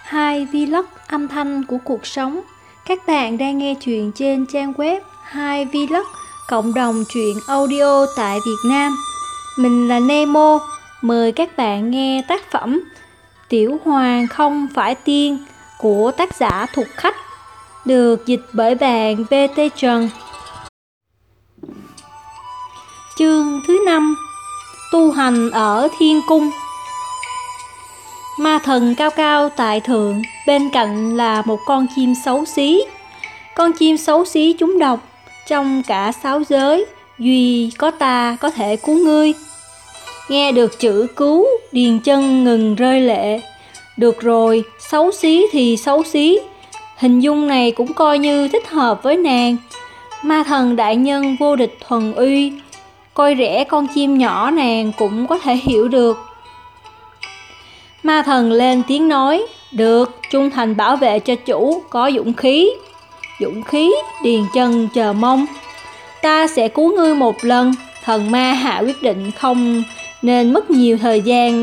Hai vlog âm thanh của cuộc sống. Các bạn đang nghe chuyện trên trang web Hai Vlog, cộng đồng truyện audio tại Việt Nam. Mình là Nemo, mời các bạn nghe tác phẩm Tiểu Hoàng không phải tiên của tác giả Thục Khách, được dịch bởi bạn BT Trần. Chương thứ 5. Tu hành ở Thiên Cung. Ma thần cao cao tại thượng, bên cạnh là một con chim xấu xí. Con chim xấu xí trúng độc, trong cả sáu giới, duy có ta có thể cứu ngươi. Nghe được chữ cứu, Điền Chân ngừng rơi lệ. Được rồi, xấu xí thì xấu xí, hình dung này cũng coi như thích hợp với nàng. Ma thần đại nhân vô địch thuần uy, coi rẻ con chim nhỏ nàng cũng có thể hiểu được. Ma thần lên tiếng nói, được, trung thành bảo vệ cho chủ, có dũng khí. Dũng khí, Điền Chân chờ mong. Ta sẽ cứu ngươi một lần. Thần ma hạ quyết định không nên mất nhiều thời gian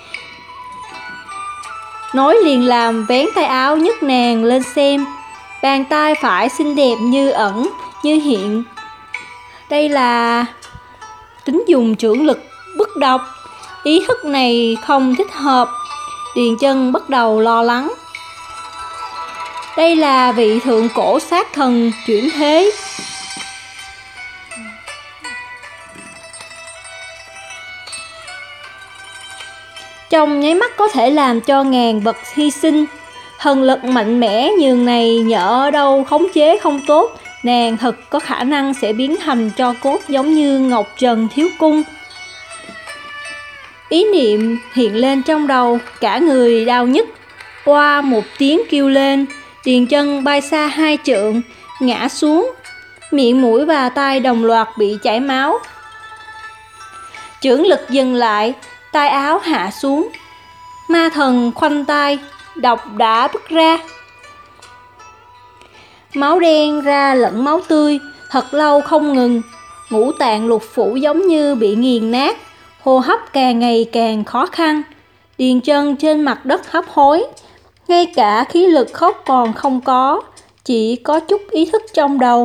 nói liền làm, vén tay áo nhấc nàng lên xem. Bàn tay phải xinh đẹp như ẩn như hiện. Đây là tính dùng trưởng lực bức độc. Ý thức này không thích hợp. Điền Chân bắt đầu lo lắng. Đây là vị thượng cổ sát thần chuyển thế. Trong nháy mắt có thể làm cho ngàn vật hy sinh. Thần lực mạnh mẽ nhường này nhỡ ở đâu khống chế không tốt, nàng thật có khả năng sẽ biến thành tro cốt giống như Ngọc Trần Thiếu Cung. Ý niệm hiện lên trong đầu, cả người đau nhức. Oa một tiếng kêu lên, Điền Chân bay xa 2 trượng, ngã xuống. Miệng mũi và tai đồng loạt bị chảy máu. Chưởng lực dừng lại, tay áo hạ xuống. Ma thần khoanh tay, độc đã bứt ra. Máu đen ra lẫn máu tươi, thật lâu không ngừng. Ngũ tạng lục phủ giống như bị nghiền nát, hô hấp càng ngày càng khó khăn. Điền Chân trên mặt đất hấp hối, ngay cả khí lực khóc còn không có, chỉ có chút ý thức trong đầu.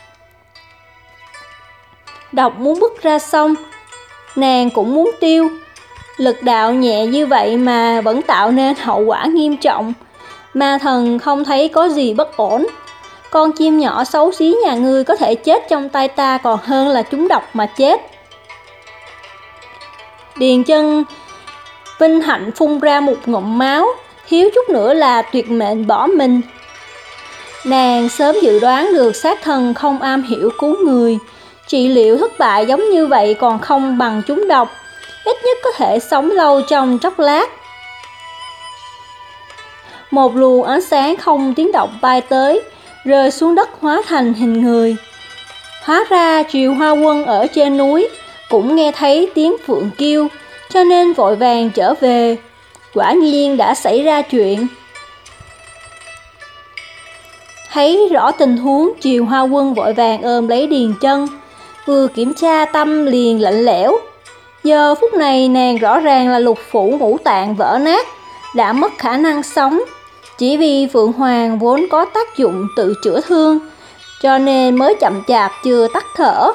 Độc muốn bứt ra xong, nàng cũng muốn tiêu. Lực đạo nhẹ như vậy mà vẫn tạo nên hậu quả nghiêm trọng. Ma thần không thấy có gì bất ổn. Con chim nhỏ xấu xí nhà ngươi có thể chết trong tay ta còn hơn là trúng độc mà chết. Điền Chân vinh hạnh phun ra một ngụm máu, thiếu chút nữa là tuyệt mệnh bỏ mình. Nàng sớm dự đoán được sát thần không am hiểu cứu người. Trị liệu thất bại giống như vậy còn không bằng trúng độc, ít nhất có thể sống lâu trong chốc lát. Một luồng ánh sáng không tiếng động bay tới, rơi xuống đất hóa thành hình người. Hóa ra Triều Hoa Quân ở trên núi cũng nghe thấy tiếng phượng kêu, cho nên vội vàng trở về. Quả nhiên đã xảy ra chuyện. Thấy rõ tình huống, Triều Hoa Quân vội vàng ôm lấy Điền Chân, vừa kiểm tra tâm liền lạnh lẽo. Giờ phút này nàng rõ ràng là lục phủ ngũ tạng vỡ nát, đã mất khả năng sống. Chỉ vì Phượng Hoàng vốn có tác dụng tự chữa thương, cho nên mới chậm chạp chưa tắt thở.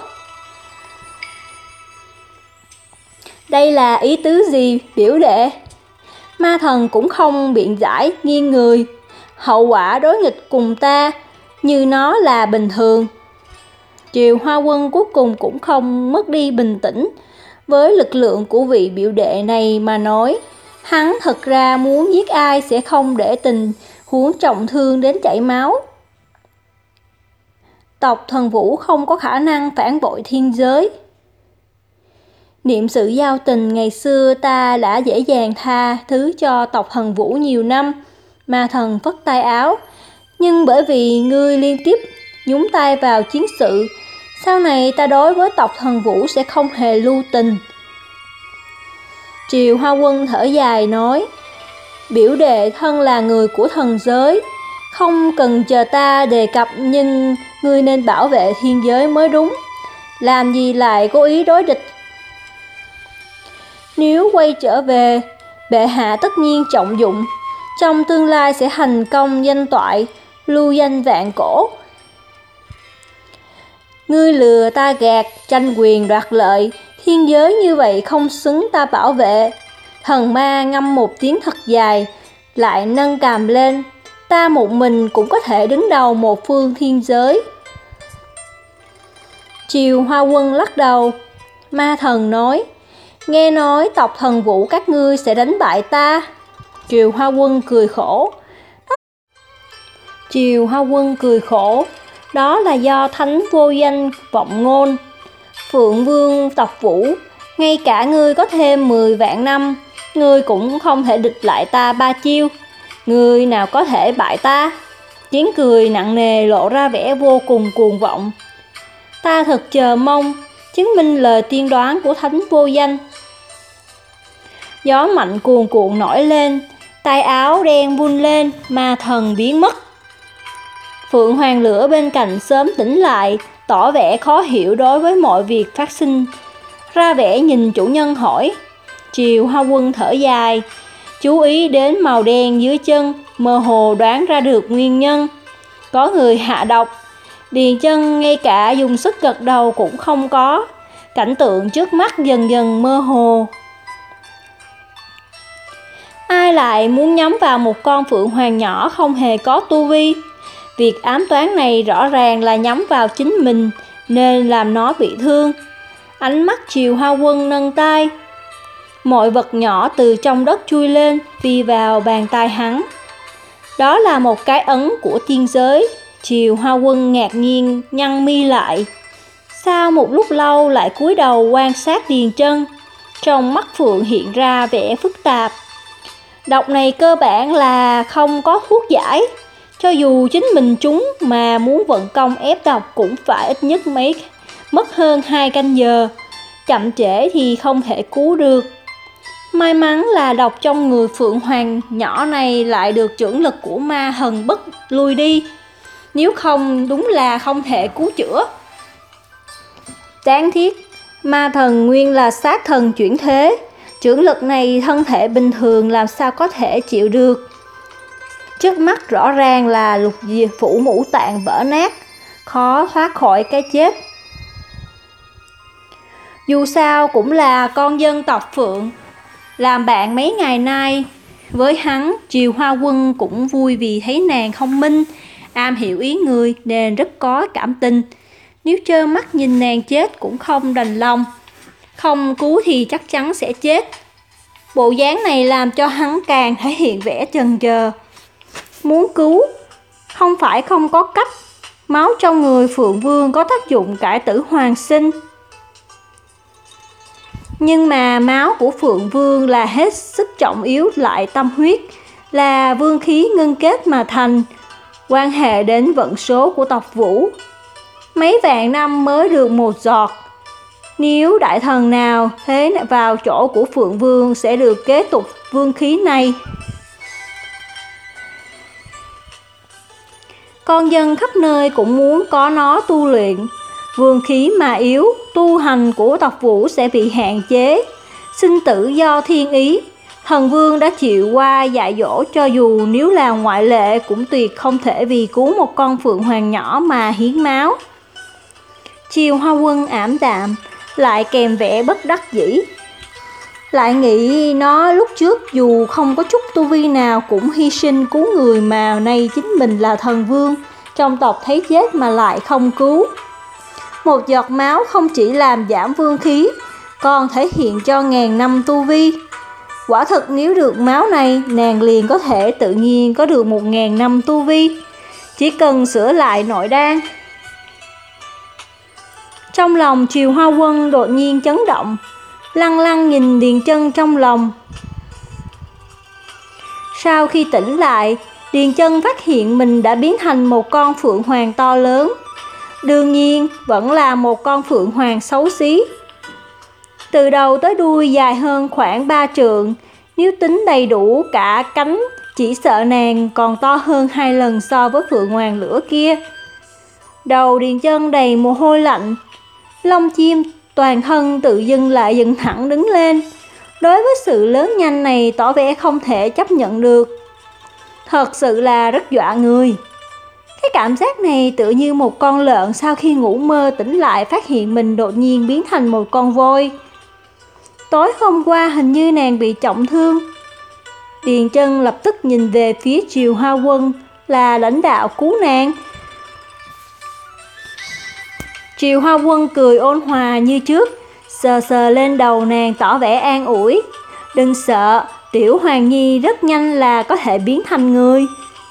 Đây là ý tứ gì biểu đệ? Ma thần cũng không biện giải, nghiêng người. Hậu quả đối nghịch cùng ta, như nó là bình thường. Triều Hoa Quân cuối cùng cũng không mất đi bình tĩnh. Với lực lượng của vị biểu đệ này mà nói, hắn thật ra muốn giết ai sẽ không để tình huống trọng thương đến chảy máu. Tộc Thần Vũ không có khả năng phản bội thiên giới. Niệm sự giao tình ngày xưa ta đã dễ dàng tha thứ cho tộc Thần Vũ nhiều năm. Ma thần phất tay áo. Nhưng bởi vì ngươi liên tiếp nhúng tay vào chiến sự, sau này ta đối với tộc Thần Vũ sẽ không hề lưu tình. Triều Hoa Quân thở dài nói, biểu đệ thân là người của thần giới, không cần chờ ta đề cập, nhưng ngươi nên bảo vệ thiên giới mới đúng. Làm gì lại cố ý đối địch? Nếu quay trở về, bệ hạ tất nhiên trọng dụng, trong tương lai sẽ thành công danh toại, lưu danh vạn cổ. Ngươi lừa ta gạt, tranh quyền đoạt lợi, thiên giới như vậy không xứng ta bảo vệ. Thần ma ngâm một tiếng thật dài, lại nâng cằm lên. Ta một mình cũng có thể đứng đầu một phương thiên giới. Triều Hoa Quân lắc đầu. Ma thần nói, nghe nói tộc Thần Vũ các ngươi sẽ đánh bại ta. Triều Hoa Quân cười khổ. Đó là do thánh vô danh vọng ngôn. Phượng Vương tộc Vũ, ngay cả ngươi có thêm 10 vạn năm, ngươi cũng không thể địch lại ta 3 chiêu. Ngươi nào có thể bại ta? Tiếng cười nặng nề lộ ra vẻ vô cùng cuồng vọng. Ta thật chờ mong chứng minh lời tiên đoán của thánh vô danh. Gió mạnh cuồn cuộn nổi lên, tay áo đen vung lên, ma thần biến mất. Phượng Hoàng Lửa bên cạnh sớm tỉnh lại, tỏ vẻ khó hiểu đối với mọi việc phát sinh, ra vẻ nhìn chủ nhân hỏi. Triều Hoa Quân thở dài, chú ý đến màu đen dưới chân, mơ hồ đoán ra được nguyên nhân. Có người hạ độc. Điền Chân ngay cả dùng sức gật đầu cũng không có. Cảnh tượng trước mắt dần dần mơ hồ. Ai lại muốn nhắm vào một con phượng hoàng nhỏ không hề có tu vi? Việc ám toán này rõ ràng là nhắm vào chính mình, nên làm nó bị thương. Ánh mắt Triều Hoa Quân nâng tay. Mọi vật nhỏ từ trong đất chui lên, phi vào bàn tay hắn. Đó là một cái ấn của tiên giới. Triều Hoa Quân ngạc nhiên nhăn mi lại. Sau một lúc lâu lại cúi đầu quan sát Điền Chân. Trong mắt Phượng hiện ra vẻ phức tạp. Độc này cơ bản là không có thuốc giải. Cho dù chính mình trúng mà muốn vận công ép độc cũng phải ít nhất mất hơn 2 canh giờ. Chậm trễ thì không thể cứu được. May mắn là độc trong người Phượng Hoàng nhỏ này lại được chưởng lực của ma thần bức lui đi. Nếu không đúng là không thể cứu chữa. Đáng tiếc, ma thần nguyên là sát thần chuyển thế. Chưởng lực này thân thể bình thường làm sao có thể chịu được. Trước mắt rõ ràng là lục diệp phủ ngũ tạng vỡ nát, khó thoát khỏi cái chết. Dù sao cũng là con dân tộc Phượng, làm bạn mấy ngày nay. Với hắn, Triều Hoa Quân cũng vui vì thấy nàng thông minh, am hiểu ý người nên rất có cảm tình. Nếu trơ mắt nhìn nàng chết cũng không đành lòng. Không cứu thì chắc chắn sẽ chết. Bộ dáng này làm cho hắn càng thể hiện vẻ chần chờ. Muốn cứu, không phải không có cách. Máu trong người Phượng Vương có tác dụng cải tử hoàn sinh. Nhưng mà máu của Phượng Vương là hết sức trọng yếu lại tâm huyết, là vương khí ngưng kết mà thành, quan hệ đến vận số của tộc Vũ. Mấy vạn năm mới được một giọt. Nếu đại thần nào thế vào chỗ của Phượng Vương sẽ được kế tục vương khí này. Con dân khắp nơi cũng muốn có nó tu luyện. Vương khí mà yếu, tu hành của tộc Vũ sẽ bị hạn chế. Sinh tử do thiên ý. Thần Vương đã chịu qua dạy dỗ, cho dù nếu là ngoại lệ cũng tuyệt không thể vì cứu một con phượng hoàng nhỏ mà hiến máu. Triều Hoa Quân ảm đạm, lại kèm vẻ bất đắc dĩ. Lại nghĩ nó lúc trước dù không có chút tu vi nào cũng hy sinh cứu người, mà nay chính mình là thần vương, trong tộc thấy chết mà lại không cứu. Một giọt máu không chỉ làm giảm vương khí, còn thể hiện cho ngàn năm tu vi. Quả thật nếu được máu này, nàng liền có thể tự nhiên có được 1000 năm tu vi. Chỉ cần sửa lại nội đan. Trong lòng Triều Hoa Quân đột nhiên chấn động, lăng lăng nhìn Điền Chân trong lòng. Sau khi tỉnh lại, Điền Chân phát hiện mình đã biến thành một con phượng hoàng to lớn. Đương nhiên vẫn là một con phượng hoàng xấu xí. Từ đầu tới đuôi dài hơn khoảng 3 trượng, nếu tính đầy đủ cả cánh, chỉ sợ nàng còn to hơn 2 lần so với phượng hoàng lửa kia. Đầu Điền Chân đầy mồ hôi lạnh, lông chim toàn thân tự dưng lại dựng thẳng đứng lên. Đối với sự lớn nhanh này tỏ vẻ không thể chấp nhận được. thật sự là rất dọa người. Cái cảm giác này tựa như một con lợn sau khi ngủ mơ tỉnh lại phát hiện mình đột nhiên biến thành một con voi. Tối hôm qua hình như nàng bị trọng thương. Điền Chân lập tức nhìn về phía Triều Hoa Quân, là lãnh đạo cứu nàng. Triều Hoa Quân cười ôn hòa như trước, sờ sờ lên đầu nàng tỏ vẻ an ủi. Đừng sợ, Tiểu Hoàng Nhi rất nhanh là có thể biến thành người.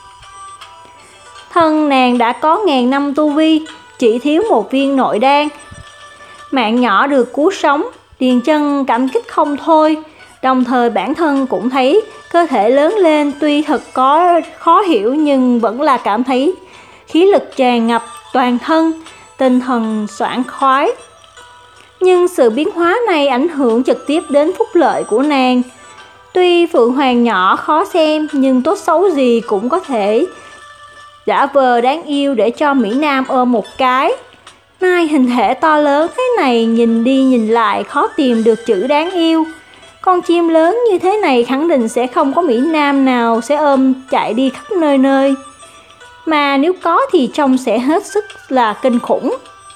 Thân nàng đã có 1000 năm tu vi, chỉ thiếu một viên nội đan. Mạng nhỏ được cứu sống, Điền Chân cảm kích không thôi. Đồng thời bản thân cũng thấy cơ thể lớn lên, tuy thật có khó hiểu nhưng vẫn là cảm thấy khí lực tràn ngập toàn thân, tinh thần sảng khoái. Nhưng sự biến hóa này ảnh hưởng trực tiếp đến phúc lợi của nàng. Tuy Phượng Hoàng nhỏ khó xem nhưng tốt xấu gì cũng có thể giả vờ đáng yêu để cho Mỹ Nam ôm một cái. Nay hình thể to lớn thế này, nhìn đi nhìn lại khó tìm được chữ đáng yêu. Con chim lớn như thế này khẳng định sẽ không có Mỹ Nam nào sẽ ôm chạy đi khắp nơi nơi. Mà nếu có thì trông sẽ hết sức là kinh khủng.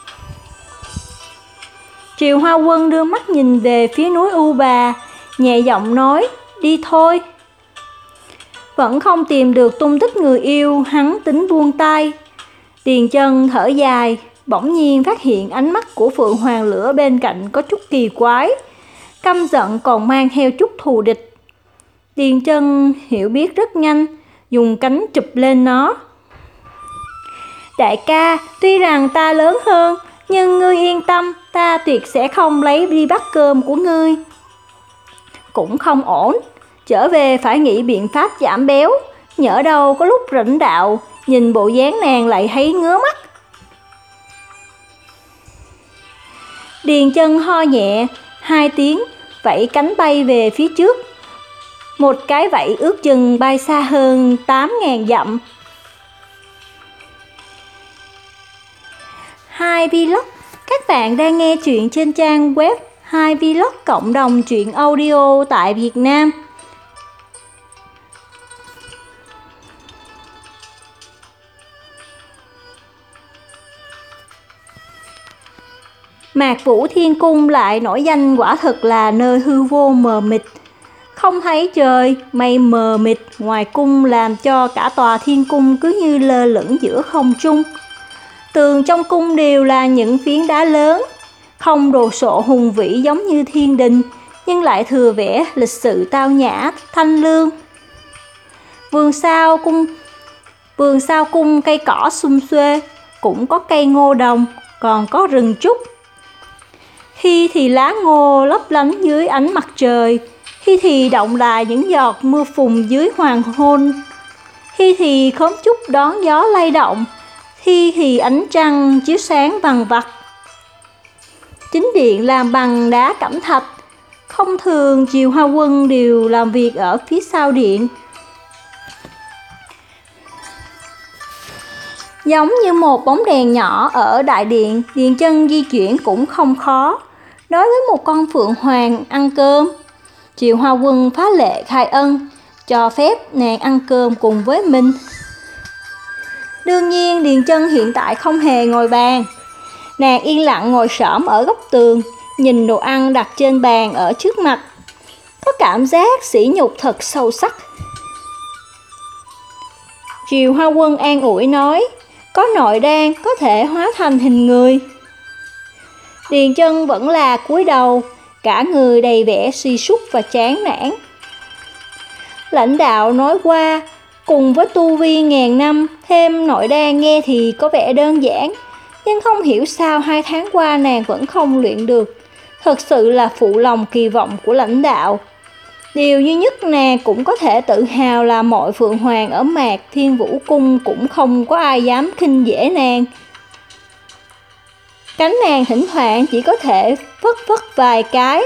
Triều Hoa Quân đưa mắt nhìn về phía núi U Bà, nhẹ giọng nói, đi thôi. Vẫn không tìm được tung tích người yêu, hắn tính buông tay. Điền Chân thở dài, bỗng nhiên phát hiện ánh mắt của Phượng Hoàng Lửa bên cạnh có chút kỳ quái, căm giận còn mang theo chút thù địch. Điền Chân hiểu biết rất nhanh, dùng cánh chụp lên nó. Đại ca, tuy rằng ta lớn hơn, nhưng ngươi yên tâm, ta tuyệt sẽ không lấy đi bát cơm của ngươi. Cũng không ổn, trở về phải nghĩ biện pháp giảm béo, nhỡ đâu có lúc rảnh đạo, nhìn bộ dáng nàng lại thấy ngứa mắt. Điền Chân ho nhẹ 2 tiếng, vẫy cánh bay về phía trước. Một cái vẫy ước chừng bay xa hơn 8.000 dặm. Hai Vlog, các bạn đang nghe chuyện trên trang web Hai Vlog cộng đồng truyện audio tại Việt Nam. Mạc Vũ Thiên Cung lại nổi danh quả thực là nơi hư vô mờ mịt. Không thấy trời, mây mờ mịt ngoài cung làm cho cả tòa thiên cung cứ như lơ lửng giữa không trung. Tường trong cung đều là những phiến đá lớn, không đồ sộ hùng vĩ giống như thiên đình, nhưng lại thừa vẻ lịch sự tao nhã, thanh lương. Vườn sau cung cây cỏ sum xuê, cũng có cây ngô đồng, còn có rừng trúc. Khi thì lá ngô lấp lánh dưới ánh mặt trời, khi thì động lại những giọt mưa phùn dưới hoàng hôn, khi thì khóm trúc đón gió lay động, khi thì ánh trăng chiếu sáng vằng vặc. Chính điện làm bằng đá cẩm thạch, không thường Triều Hoa Quân đều làm việc ở phía sau điện. Giống như một bóng đèn nhỏ ở đại điện, Điền Chân di chuyển cũng không khó. Đối với một con phượng hoàng ăn cơm, Triều Hoa Quân phá lệ khai ân, cho phép nàng ăn cơm cùng với mình. Đương nhiên Điền Chân hiện tại không hề ngồi bàn. Nàng yên lặng ngồi xổm ở góc tường, nhìn đồ ăn đặt trên bàn ở trước mặt, có cảm giác sỉ nhục thật sâu sắc. Triều Hoa Quân an ủi nói, có nội đan có thể hóa thành hình người. Điền Chân vẫn là cúi đầu, cả người đầy vẻ suy sút và chán nản. Lãnh đạo nói qua, cùng với tu vi 1000 năm, thêm nội đan nghe thì có vẻ đơn giản, nhưng không hiểu sao 2 tháng qua nàng vẫn không luyện được. Thật sự là phụ lòng kỳ vọng của lãnh đạo. Điều duy nhất nàng cũng có thể tự hào là mọi phượng hoàng ở Mạc Thiên Vũ Cung cũng không có ai dám khinh dễ nàng. Cánh nàng thỉnh thoảng chỉ có thể phất phất vài cái.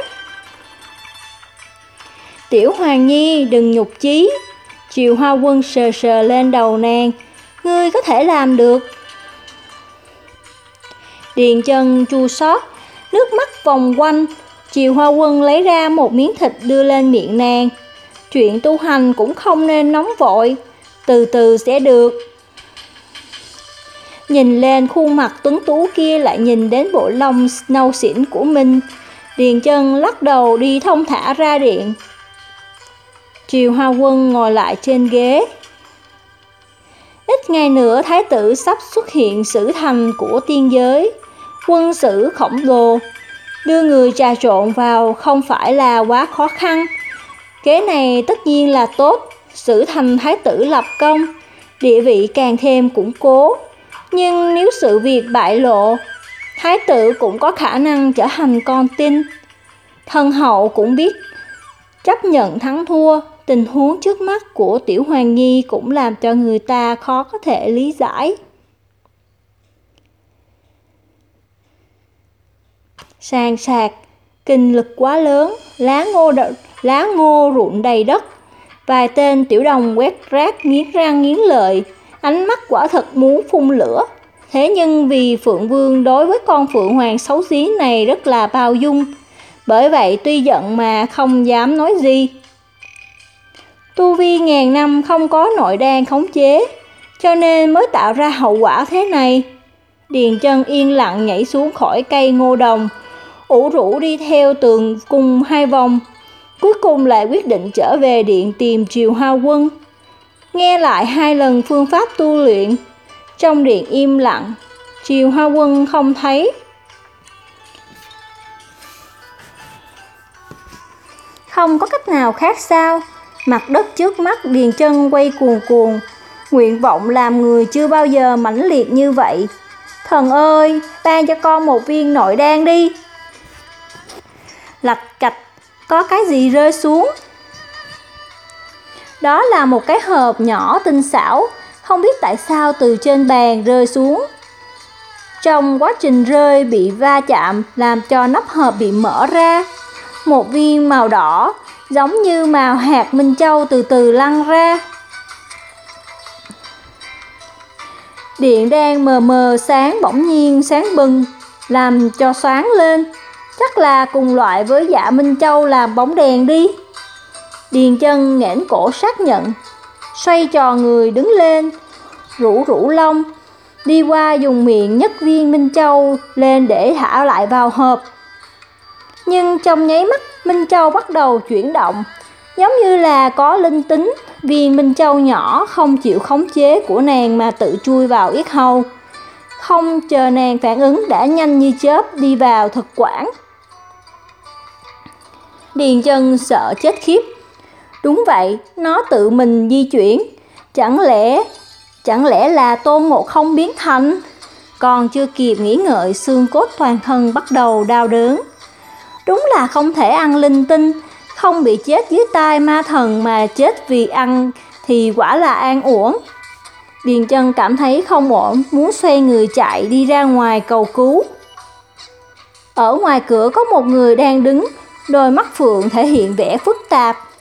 Tiểu Hoàng Nhi đừng nhục chí. Triều Hoa Quân sờ sờ lên đầu nàng, ngươi có thể làm được. Điền Chân chua xót, nước mắt vòng quanh. Triều Hoa Quân lấy ra một miếng thịt đưa lên miệng nàng. Chuyện tu hành cũng không nên nóng vội, từ từ sẽ được. Nhìn lên khuôn mặt tuấn tú kia, lại nhìn đến bộ lông nâu xỉn của mình, Điền Chân lắc đầu đi thong thả ra điện. Triều Hoa Quân ngồi lại trên ghế. Ít ngày nữa thái tử sắp xuất hiện sử thành của tiên giới, quân sử khổng lồ, đưa người trà trộn vào không phải là quá khó khăn. Kế này tất nhiên là tốt, sử thành thái tử lập công, địa vị càng thêm củng cố. Nhưng nếu sự việc bại lộ, thái tử cũng có khả năng trở thành con tin. Thân hậu cũng biết chấp nhận thắng thua, tình huống trước mắt của Tiểu Hoàng Nhi cũng làm cho người ta khó có thể lý giải. Sàn sạc, kinh lực quá lớn, lá ngô rụng đầy đất. Vài tên tiểu đồng quét rác nghiến răng nghiến lợi, ánh mắt quả thật muốn phun lửa. Thế nhưng vì Phượng Vương đối với con Phượng Hoàng xấu xí này rất là bao dung, bởi vậy tuy giận mà không dám nói gì. Tu vi ngàn năm không có nội đan khống chế, cho nên mới tạo ra hậu quả thế này. Điền Chân yên lặng nhảy xuống khỏi cây ngô đồng, ủ rũ đi theo tường cung 2 vòng, cuối cùng lại quyết định trở về điện tìm Triều Hoa Quân. Nghe lại 2 lần phương pháp tu luyện, trong điện im lặng, Triều Hoa Quân không thấy. Không có cách nào khác sao? Mặt đất trước mắt Điền Chân quay cuồn cuồn, nguyện vọng làm người chưa bao giờ mãnh liệt như vậy. Thần ơi, ban cho con một viên nội đan đi. Lạch cạch, có cái gì rơi xuống? Đó là một cái hộp nhỏ tinh xảo, không biết tại sao từ trên bàn rơi xuống. Trong quá trình rơi bị va chạm làm cho nắp hộp bị mở ra. Một viên màu đỏ, giống như màu hạt minh châu từ từ lăn ra. Điện đen mờ mờ sáng bỗng nhiên sáng bừng, làm cho sáng lên. Chắc là cùng loại với dạ minh châu làm bóng đèn đi. Điền Chân nghển cổ xác nhận, xoay tròn người đứng lên, rũ rũ lông, đi qua dùng miệng nhấc viên minh châu lên để thả lại vào hộp. Nhưng trong nháy mắt minh châu bắt đầu chuyển động, giống như là có linh tính. Viên minh châu nhỏ không chịu khống chế của nàng mà tự chui vào yết hầu. Không chờ nàng phản ứng đã nhanh như chớp đi vào thực quản. Điền Chân sợ chết khiếp. Đúng vậy, nó tự mình di chuyển. Chẳng lẽ là Tôn Ngộ Không biến thành? Còn chưa kịp nghĩ ngợi, xương cốt toàn thân bắt đầu đau đớn. Đúng là không thể ăn linh tinh, không bị chết dưới tay ma thần mà chết vì ăn thì quả là an uổng. Điền Chân cảm thấy không ổn, muốn xoay người chạy đi ra ngoài cầu cứu. Ở ngoài cửa có một người đang đứng, đôi mắt phượng thể hiện vẻ phức tạp.